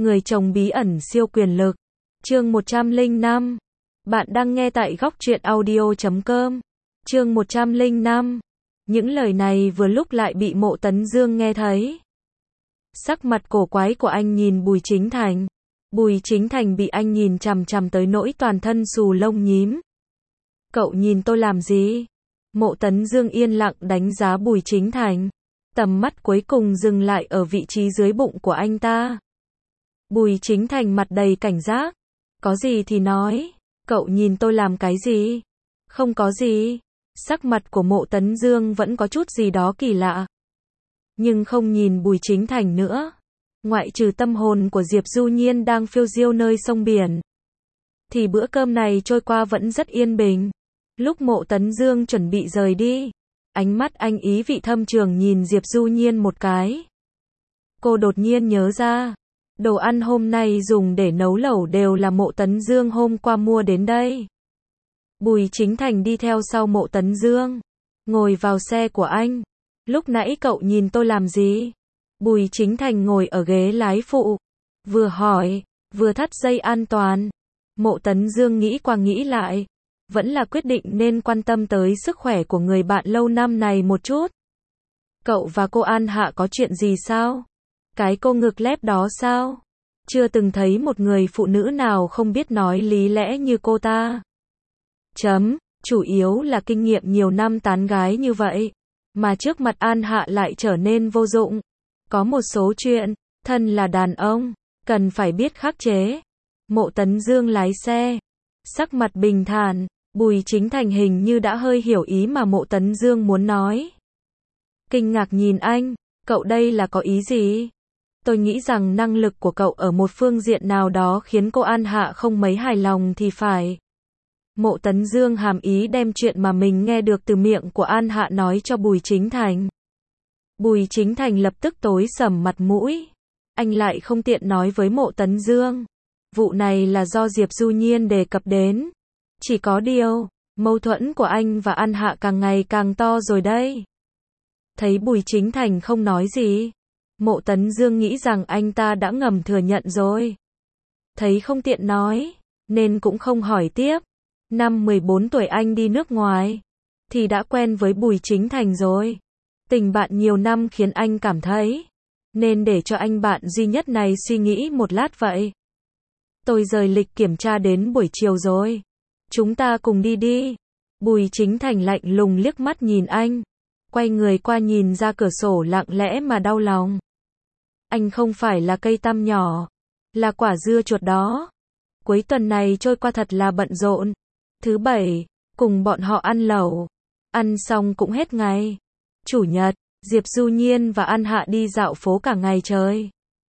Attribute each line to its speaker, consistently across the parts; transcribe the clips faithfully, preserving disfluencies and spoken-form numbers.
Speaker 1: Người chồng bí ẩn siêu quyền lực. Chương một trăm lẻ năm. Bạn đang nghe tại góc truyện audio chấm com. Chương một trăm lẻ năm. Những lời này vừa lúc lại bị Mộ Tấn Dương nghe thấy. Sắc mặt cổ quái của anh nhìn Bùi Chính Thành. Bùi Chính Thành bị anh nhìn chằm chằm tới nỗi toàn thân xù lông nhím. Cậu nhìn tôi làm gì? Mộ Tấn Dương yên lặng đánh giá Bùi Chính Thành. Tầm mắt cuối cùng dừng lại ở vị trí dưới bụng của anh ta. Bùi Chính Thành mặt đầy cảnh giác. Có gì thì nói. Cậu nhìn tôi làm cái gì? Không có gì. Sắc mặt của Mộ Tấn Dương vẫn có chút gì đó kỳ lạ. Nhưng không nhìn Bùi Chính Thành nữa. Ngoại trừ tâm hồn của Diệp Du Nhiên đang phiêu diêu nơi sông biển, thì bữa cơm này trôi qua vẫn rất yên bình. Lúc Mộ Tấn Dương chuẩn bị rời đi, ánh mắt anh ý vị thâm trường nhìn Diệp Du Nhiên một cái. Cô đột nhiên nhớ ra, đồ ăn hôm nay dùng để nấu lẩu đều là Mộ Tấn Dương hôm qua mua đến đây. Bùi Chính Thành đi theo sau Mộ Tấn Dương, ngồi vào xe của anh. Lúc nãy cậu nhìn tôi làm gì? Bùi Chính Thành ngồi ở ghế lái phụ, vừa hỏi, vừa thắt dây an toàn. Mộ Tấn Dương nghĩ qua nghĩ lại, vẫn là quyết định nên quan tâm tới sức khỏe của người bạn lâu năm này một chút. Cậu và cô An Hạ có chuyện gì sao? Cái cô ngực lép đó sao? Chưa từng thấy một người phụ nữ nào không biết nói lý lẽ như cô ta. Chấm, chủ yếu là kinh nghiệm nhiều năm tán gái như vậy, mà trước mặt An Hạ lại trở nên vô dụng. Có một số chuyện, thân là đàn ông, cần phải biết khắc chế. Mộ Tấn Dương lái xe, sắc mặt bình thản. Bùi Chính Thành hình như đã hơi hiểu ý mà Mộ Tấn Dương muốn nói. Kinh ngạc nhìn anh, cậu đây là có ý gì? Tôi nghĩ rằng năng lực của cậu ở một phương diện nào đó khiến cô An Hạ không mấy hài lòng thì phải. Mộ Tấn Dương hàm ý đem chuyện mà mình nghe được từ miệng của An Hạ nói cho Bùi Chính Thành. Bùi Chính Thành lập tức tối sầm mặt mũi. Anh lại không tiện nói với Mộ Tấn Dương. Vụ này là do Diệp Du Nhiên đề cập đến. Chỉ có điều, mâu thuẫn của anh và An Hạ càng ngày càng to rồi đây. Thấy Bùi Chính Thành không nói gì, Mộ Tấn Dương nghĩ rằng anh ta đã ngầm thừa nhận rồi. Thấy không tiện nói, nên cũng không hỏi tiếp. Năm mười bốn tuổi anh đi nước ngoài, thì đã quen với Bùi Chính Thành rồi. Tình bạn nhiều năm khiến anh cảm thấy, nên để cho anh bạn duy nhất này suy nghĩ một lát vậy. Tôi rời lịch kiểm tra đến buổi chiều rồi. Chúng ta cùng đi đi. Bùi Chính Thành lạnh lùng liếc mắt nhìn anh. Quay người qua nhìn ra cửa sổ lặng lẽ mà đau lòng. Anh không phải là cây tăm nhỏ, là quả dưa chuột đó. Cuối tuần này trôi qua thật là bận rộn. Thứ bảy, cùng bọn họ ăn lẩu. Ăn xong cũng hết ngày. Chủ nhật, Diệp Du Nhiên và An Hạ đi dạo phố cả ngày trời.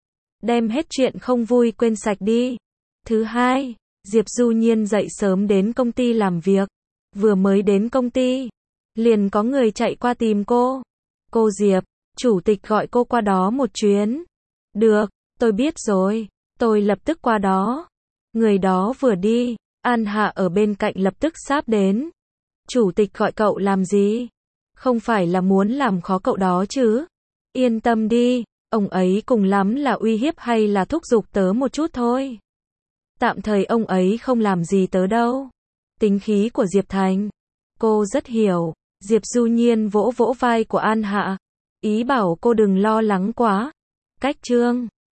Speaker 1: Đem hết chuyện không vui quên sạch đi. Thứ hai, Diệp Du Nhiên dậy sớm đến công ty làm việc. Vừa mới đến công ty, liền có người chạy qua tìm cô. Cô Diệp, chủ tịch gọi cô qua đó một chuyến. Được, tôi biết rồi, tôi lập tức qua đó. Người đó vừa đi, An Hạ ở bên cạnh lập tức sáp đến. Chủ tịch gọi cậu làm gì? Không phải là muốn làm khó cậu đó chứ? Yên tâm đi, ông ấy cùng lắm là uy hiếp hay là thúc giục tớ một chút thôi. Tạm thời ông ấy không làm gì tớ đâu. Tính khí của Diệp Thành, cô rất hiểu. Diệp Du Nhiên vỗ vỗ vai của An Hạ, ý bảo cô đừng lo lắng quá. Cách chương